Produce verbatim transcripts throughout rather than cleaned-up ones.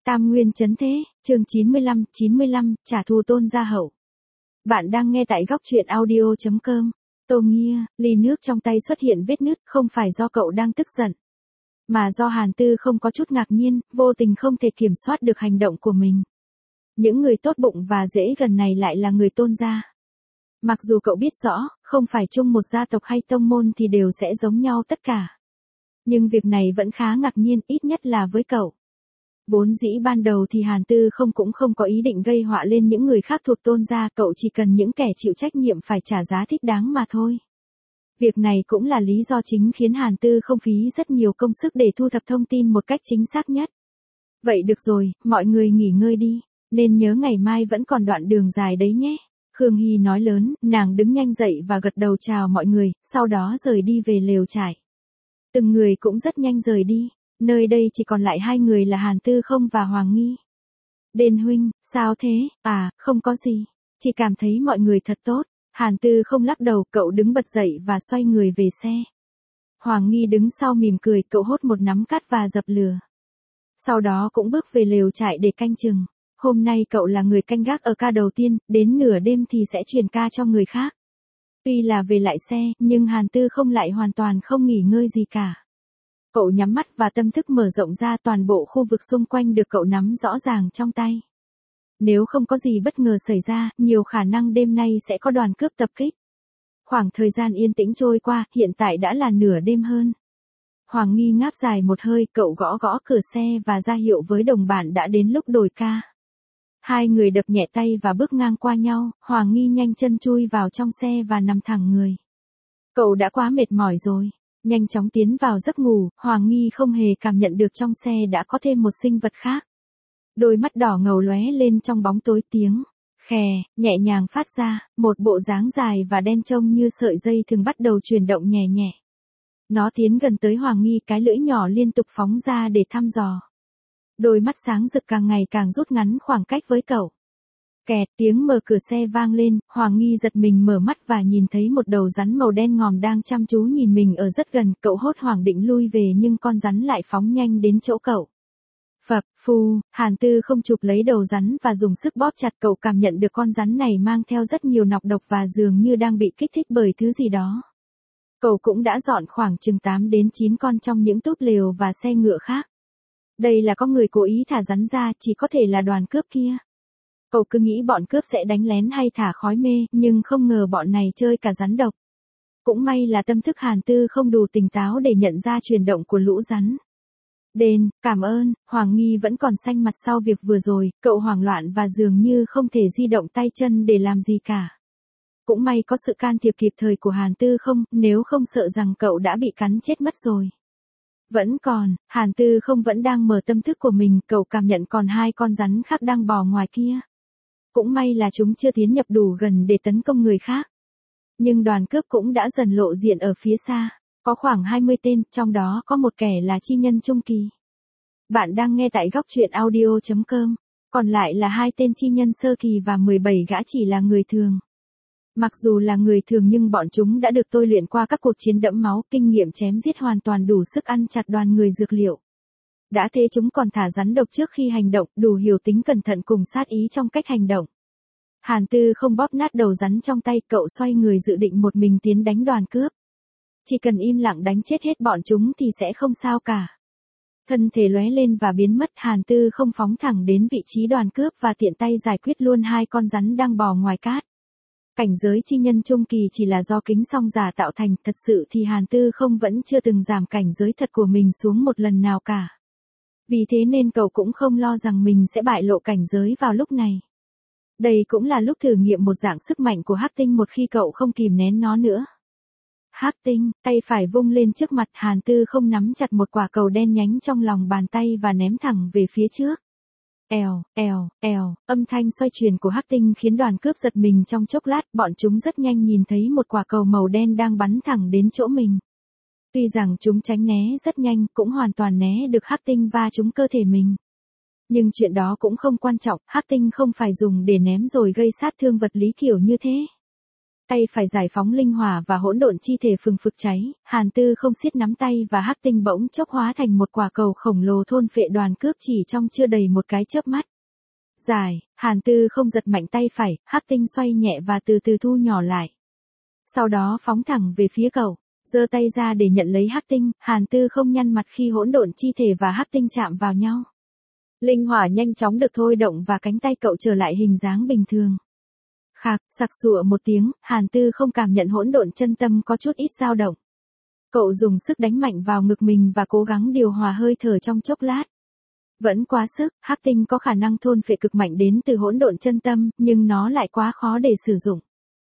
Tam Nguyên Chấn Thế, chương chín mươi lăm, chín mươi lăm, trả thù Tôn Gia Hậu. Bạn đang nghe tại góc truyện audio chấm com. Tô Nghia, ly nước trong tay xuất hiện vết nứt, không phải do cậu đang tức giận, mà do Hàn Tư không có chút ngạc nhiên, vô tình không thể kiểm soát được hành động của mình. Những người tốt bụng và dễ gần này lại là người Tôn gia. Mặc dù cậu biết rõ, không phải chung một gia tộc hay tông môn thì đều sẽ giống nhau tất cả. Nhưng việc này vẫn khá ngạc nhiên, ít nhất là với cậu. Vốn dĩ ban đầu thì Hàn Tư không cũng không có ý định gây họa lên những người khác thuộc Tôn gia, cậu chỉ cần những kẻ chịu trách nhiệm phải trả giá thích đáng mà thôi. Việc này cũng là lý do chính khiến Hàn Tư không phí rất nhiều công sức để thu thập thông tin một cách chính xác nhất. Vậy được rồi, mọi người nghỉ ngơi đi, nên nhớ ngày mai vẫn còn đoạn đường dài đấy nhé. Khương Hy nói lớn, nàng đứng nhanh dậy và gật đầu chào mọi người, sau đó rời đi về lều trại. Từng người cũng rất nhanh rời đi. Nơi đây chỉ còn lại hai người là Hàn Tư không và Hoàng Nghi. Đền huynh, sao thế? À, không có gì. Chỉ cảm thấy mọi người thật tốt. Hàn Tư không lắc đầu, cậu đứng bật dậy và xoay người về xe. Hoàng Nghi đứng sau mỉm cười, cậu hốt một nắm cát và dập lửa. Sau đó cũng bước về lều trại để canh chừng. Hôm nay cậu là người canh gác ở ca đầu tiên, đến nửa đêm thì sẽ truyền ca cho người khác. Tuy là về lại xe, nhưng Hàn Tư không lại hoàn toàn không nghỉ ngơi gì cả. Cậu nhắm mắt và tâm thức mở rộng ra, toàn bộ khu vực xung quanh được cậu nắm rõ ràng trong tay. Nếu không có gì bất ngờ xảy ra, nhiều khả năng đêm nay sẽ có đoàn cướp tập kích. Khoảng thời gian yên tĩnh trôi qua, hiện tại đã là nửa đêm hơn. Hoàng Nghi ngáp dài một hơi, cậu gõ gõ cửa xe và ra hiệu với đồng bạn đã đến lúc đổi ca. Hai người đập nhẹ tay và bước ngang qua nhau, Hoàng Nghi nhanh chân chui vào trong xe và nằm thẳng người. Cậu đã quá mệt mỏi rồi. Nhanh chóng tiến vào giấc ngủ, Hoàng Nghi không hề cảm nhận được trong xe đã có thêm một sinh vật khác. Đôi mắt đỏ ngầu lóe lên trong bóng tối, tiếng khè nhẹ nhàng phát ra, một bộ dáng dài và đen trông như sợi dây thường bắt đầu chuyển động nhẹ nhẹ. Nó tiến gần tới Hoàng Nghi, cái lưỡi nhỏ liên tục phóng ra để thăm dò. Đôi mắt sáng rực càng ngày càng rút ngắn khoảng cách với cậu. Kẹt, tiếng mở cửa xe vang lên, Hoàng Nghi giật mình mở mắt và nhìn thấy một đầu rắn màu đen ngòm đang chăm chú nhìn mình ở rất gần, cậu hốt hoảng định lui về nhưng con rắn lại phóng nhanh đến chỗ cậu. Phập, phu, Hàn Tư không chụp lấy đầu rắn và dùng sức bóp chặt, cậu cảm nhận được con rắn này mang theo rất nhiều nọc độc và dường như đang bị kích thích bởi thứ gì đó. Cậu cũng đã dọn khoảng chừng tám đến chín con trong những túp lều và xe ngựa khác. Đây là có người cố ý thả rắn ra, chỉ có thể là đoàn cướp kia. Cậu cứ nghĩ bọn cướp sẽ đánh lén hay thả khói mê, nhưng không ngờ bọn này chơi cả rắn độc. Cũng may là tâm thức Hàn Tư không đủ tỉnh táo để nhận ra chuyển động của lũ rắn. Đền, cảm ơn, Hoàng Nghi vẫn còn xanh mặt sau việc vừa rồi, cậu hoảng loạn và dường như không thể di động tay chân để làm gì cả. Cũng may có sự can thiệp kịp thời của Hàn Tư không, nếu không sợ rằng cậu đã bị cắn chết mất rồi. Vẫn còn, Hàn Tư không vẫn đang mở tâm thức của mình, cậu cảm nhận còn hai con rắn khác đang bò ngoài kia. Cũng may là chúng chưa tiến nhập đủ gần để tấn công người khác. Nhưng đoàn cướp cũng đã dần lộ diện ở phía xa. Có khoảng hai mươi tên, trong đó có một kẻ là chi nhân trung kỳ. Bạn đang nghe tại góc truyện audio chấm com. Còn lại là hai tên chi nhân sơ kỳ và mười bảy gã chỉ là người thường. Mặc dù là người thường nhưng bọn chúng đã được tôi luyện qua các cuộc chiến đẫm máu, kinh nghiệm chém giết hoàn toàn đủ sức ăn chặt đoàn người dược liệu. Đã thế chúng còn thả rắn độc trước khi hành động, đủ hiểu tính cẩn thận cùng sát ý trong cách hành động. Hàn Tư không bóp nát đầu rắn trong tay, cậu xoay người dự định một mình tiến đánh đoàn cướp. Chỉ cần im lặng đánh chết hết bọn chúng thì sẽ không sao cả. Thân thể lóe lên và biến mất, Hàn Tư không phóng thẳng đến vị trí đoàn cướp và tiện tay giải quyết luôn hai con rắn đang bò ngoài cát. Cảnh giới chi nhân trung kỳ chỉ là do kính song giả tạo thành, thật sự thì Hàn Tư không vẫn chưa từng giảm cảnh giới thật của mình xuống một lần nào cả. Vì thế nên cậu cũng không lo rằng mình sẽ bại lộ cảnh giới vào lúc này. Đây cũng là lúc thử nghiệm một dạng sức mạnh của Hắc Tinh một khi cậu không kìm nén nó nữa. Hắc Tinh, tay phải vung lên trước mặt, Hàn Tư không nắm chặt một quả cầu đen nhánh trong lòng bàn tay và ném thẳng về phía trước. Èo, èo, èo, âm thanh xoay chuyển của Hắc Tinh khiến đoàn cướp giật mình trong chốc lát, bọn chúng rất nhanh nhìn thấy một quả cầu màu đen đang bắn thẳng đến chỗ mình. Tuy rằng chúng tránh né rất nhanh, cũng hoàn toàn né được Hắc Tinh va trúng cơ thể mình. Nhưng chuyện đó cũng không quan trọng, Hắc Tinh không phải dùng để ném rồi gây sát thương vật lý kiểu như thế. Tay phải giải phóng linh hỏa và hỗn độn chi thể phừng phực cháy, Hàn Tư không siết nắm tay và hắc tinh bỗng chốc hóa thành một quả cầu khổng lồ thôn phệ đoàn cước chỉ trong chưa đầy một cái chớp mắt. Giải, Hàn Tư không giật mạnh tay phải, hắc tinh xoay nhẹ và từ từ thu nhỏ lại. Sau đó phóng thẳng về phía cậu, giơ tay ra để nhận lấy hắc tinh, Hàn Tư không nhăn mặt khi hỗn độn chi thể và hắc tinh chạm vào nhau. Linh hỏa nhanh chóng được thôi động và cánh tay cậu trở lại hình dáng bình thường. Khạc, sặc sụa một tiếng, Hàn Tư không cảm nhận hỗn độn chân tâm có chút ít dao động. Cậu dùng sức đánh mạnh vào ngực mình và cố gắng điều hòa hơi thở trong chốc lát. Vẫn quá sức, hắc tinh có khả năng thôn phệ cực mạnh đến từ hỗn độn chân tâm, nhưng nó lại quá khó để sử dụng.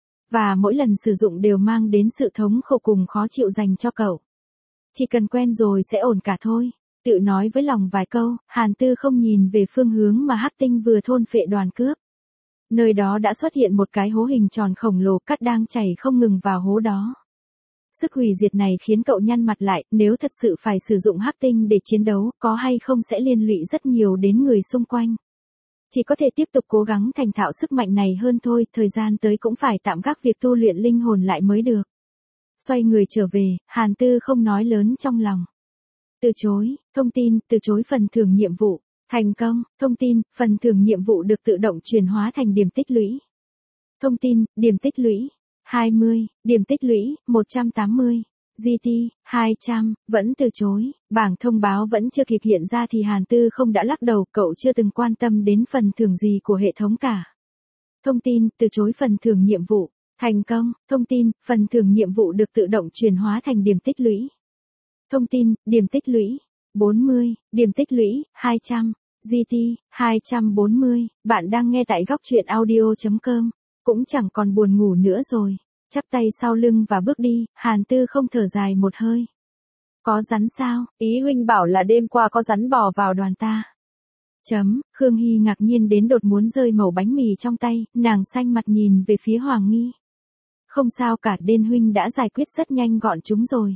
Và mỗi lần sử dụng đều mang đến sự thống khổ cùng khó chịu dành cho cậu. Chỉ cần quen rồi sẽ ổn cả thôi. Tự nói với lòng vài câu, Hàn Tư không nhìn về phương hướng mà hắc tinh vừa thôn phệ đoàn cướp. Nơi đó đã xuất hiện một cái hố hình tròn khổng lồ, cát đang chảy không ngừng vào hố đó. Sức hủy diệt này khiến cậu nhăn mặt lại, nếu thật sự phải sử dụng hắc tinh để chiến đấu, có hay không sẽ liên lụy rất nhiều đến người xung quanh. Chỉ có thể tiếp tục cố gắng thành thạo sức mạnh này hơn thôi, thời gian tới cũng phải tạm gác việc tu luyện linh hồn lại mới được. Xoay người trở về, Hàn Tư không nói lớn trong lòng. Từ chối, thông tin, từ chối phần thưởng nhiệm vụ. Thành công, thông tin, phần thưởng nhiệm vụ được tự động chuyển hóa thành điểm tích lũy. Thông tin, điểm tích lũy, hai mươi, điểm tích lũy, một trăm tám mươi, giê tê, hai trăm, vẫn từ chối, bảng thông báo vẫn chưa kịp hiện ra thì Hàn Tư không đã lắc đầu, cậu chưa từng quan tâm đến phần thưởng gì của hệ thống cả. Thông tin, từ chối phần thưởng nhiệm vụ, thành công, thông tin, phần thưởng nhiệm vụ được tự động chuyển hóa thành điểm tích lũy. Thông tin, điểm tích lũy, bốn mươi, điểm tích lũy, hai trăm, giê tê, hai trăm bốn mươi, bạn đang nghe tại góc truyện audio chấm com, cũng chẳng còn buồn ngủ nữa rồi, chắp tay sau lưng và bước đi, Hàn Tư không thở dài một hơi. Có rắn sao, ý huynh bảo là đêm qua có rắn bò vào đoàn ta. Chấm, Khương Hy ngạc nhiên đến đột muốn rơi mẩu bánh mì trong tay, nàng xanh mặt nhìn về phía Hoàng Nghi. Không sao cả, Đên huynh đã giải quyết rất nhanh gọn chúng rồi.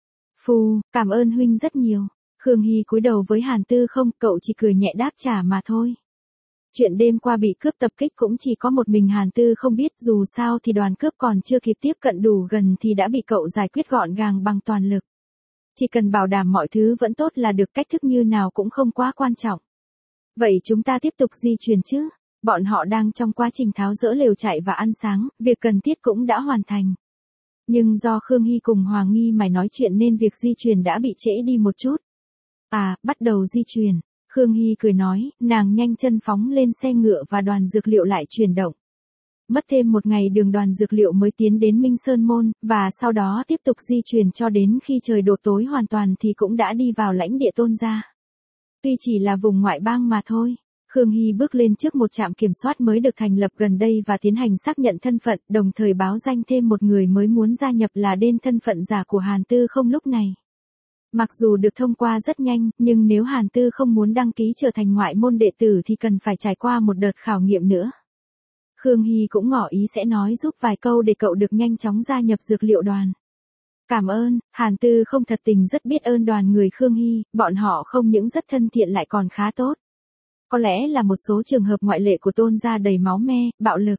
Phù, cảm ơn huynh rất nhiều. Khương Hy cúi đầu với Hàn Tư không, cậu chỉ cười nhẹ đáp trả mà thôi. Chuyện đêm qua bị cướp tập kích cũng chỉ có một mình Hàn Tư không biết, dù sao thì đoàn cướp còn chưa kịp tiếp cận đủ gần thì đã bị cậu giải quyết gọn gàng bằng toàn lực. Chỉ cần bảo đảm mọi thứ vẫn tốt là được, cách thức như nào cũng không quá quan trọng. Vậy chúng ta tiếp tục di chuyển chứ? Bọn họ đang trong quá trình tháo dỡ lều trại và ăn sáng, việc cần thiết cũng đã hoàn thành. Nhưng do Khương Hy cùng Hoàng Nghi mày nói chuyện nên việc di chuyển đã bị trễ đi một chút. À, bắt đầu di chuyển. Khương Hy cười nói, nàng nhanh chân phóng lên xe ngựa và đoàn dược liệu lại chuyển động. Mất thêm một ngày đường đoàn dược liệu mới tiến đến Minh Sơn Môn, và sau đó tiếp tục di chuyển cho đến khi trời đổ tối hoàn toàn thì cũng đã đi vào lãnh địa Tôn gia. Tuy chỉ là vùng ngoại bang mà thôi. Khương Hy bước lên trước một trạm kiểm soát mới được thành lập gần đây và tiến hành xác nhận thân phận, đồng thời báo danh thêm một người mới muốn gia nhập là Đên, thân phận giả của Hàn Tư không lúc này. Mặc dù được thông qua rất nhanh, nhưng nếu Hàn Tư không muốn đăng ký trở thành ngoại môn đệ tử thì cần phải trải qua một đợt khảo nghiệm nữa. Khương Hy cũng ngỏ ý sẽ nói giúp vài câu để cậu được nhanh chóng gia nhập dược liệu đoàn. Cảm ơn, Hàn Tư không thật tình rất biết ơn đoàn người Khương Hy, bọn họ không những rất thân thiện lại còn khá tốt. Có lẽ là một số trường hợp ngoại lệ của Tôn gia đầy máu me, bạo lực.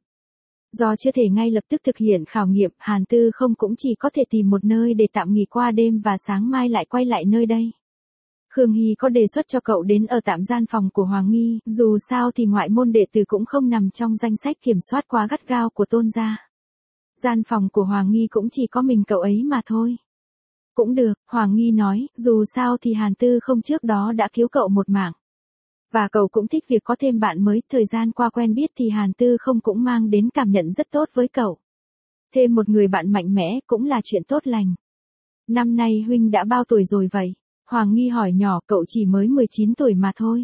Do chưa thể ngay lập tức thực hiện khảo nghiệm, Hàn Tư không cũng chỉ có thể tìm một nơi để tạm nghỉ qua đêm và sáng mai lại quay lại nơi đây. Khương Hy có đề xuất cho cậu đến ở tạm gian phòng của Hoàng Nghi, dù sao thì ngoại môn đệ tử cũng không nằm trong danh sách kiểm soát quá gắt gao của Tôn gia. Gian phòng của Hoàng Nghi cũng chỉ có mình cậu ấy mà thôi. Cũng được, Hoàng Nghi nói, dù sao thì Hàn Tư không trước đó đã cứu cậu một mạng. Và cậu cũng thích việc có thêm bạn mới, thời gian qua quen biết thì Hàn Tư không cũng mang đến cảm nhận rất tốt với cậu. Thêm một người bạn mạnh mẽ cũng là chuyện tốt lành. Năm nay huynh đã bao tuổi rồi vậy? Hoàng Nghi hỏi nhỏ, cậu chỉ mới mười chín tuổi mà thôi.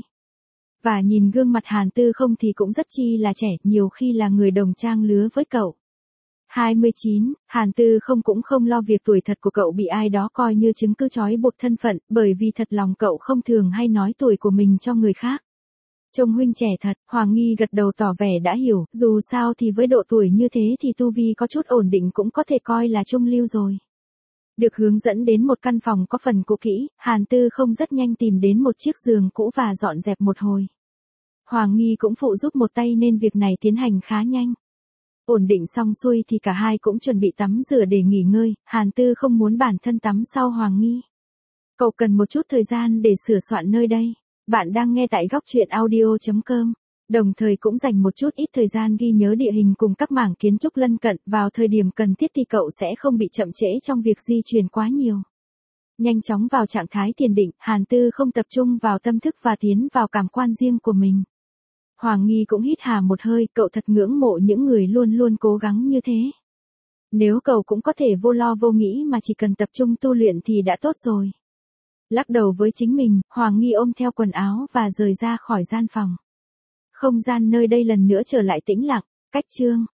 Và nhìn gương mặt Hàn Tư không thì cũng rất chi là trẻ, nhiều khi là người đồng trang lứa với cậu. hai mươi chín, Hàn Tư không cũng không lo việc tuổi thật của cậu bị ai đó coi như chứng cứ trói buộc thân phận, bởi vì thật lòng cậu không thường hay nói tuổi của mình cho người khác. Trông huynh trẻ thật, Hoàng Nghi gật đầu tỏ vẻ đã hiểu, dù sao thì với độ tuổi như thế thì tu vi có chút ổn định cũng có thể coi là trung lưu rồi. Được hướng dẫn đến một căn phòng có phần cũ kỹ, Hàn Tư không rất nhanh tìm đến một chiếc giường cũ và dọn dẹp một hồi. Hoàng Nghi cũng phụ giúp một tay nên việc này tiến hành khá nhanh. Ổn định xong xuôi thì cả hai cũng chuẩn bị tắm rửa để nghỉ ngơi, Hàn Tư không muốn bản thân tắm sau Hoàng Nghi. Cậu cần một chút thời gian để sửa soạn nơi đây. Bạn đang nghe tại góc truyện audio chấm com. Đồng thời cũng dành một chút ít thời gian ghi nhớ địa hình cùng các mảng kiến trúc lân cận, vào thời điểm cần thiết thì cậu sẽ không bị chậm trễ trong việc di chuyển quá nhiều. Nhanh chóng vào trạng thái thiền định, Hàn Tư không tập trung vào tâm thức và tiến vào cảm quan riêng của mình. Hoàng Nghi cũng hít hà một hơi, cậu thật ngưỡng mộ những người luôn luôn cố gắng như thế. Nếu cậu cũng có thể vô lo vô nghĩ mà chỉ cần tập trung tu luyện thì đã tốt rồi. Lắc đầu với chính mình, Hoàng Nghi ôm theo quần áo và rời ra khỏi gian phòng. Không gian nơi đây lần nữa trở lại tĩnh lặng, cách chương.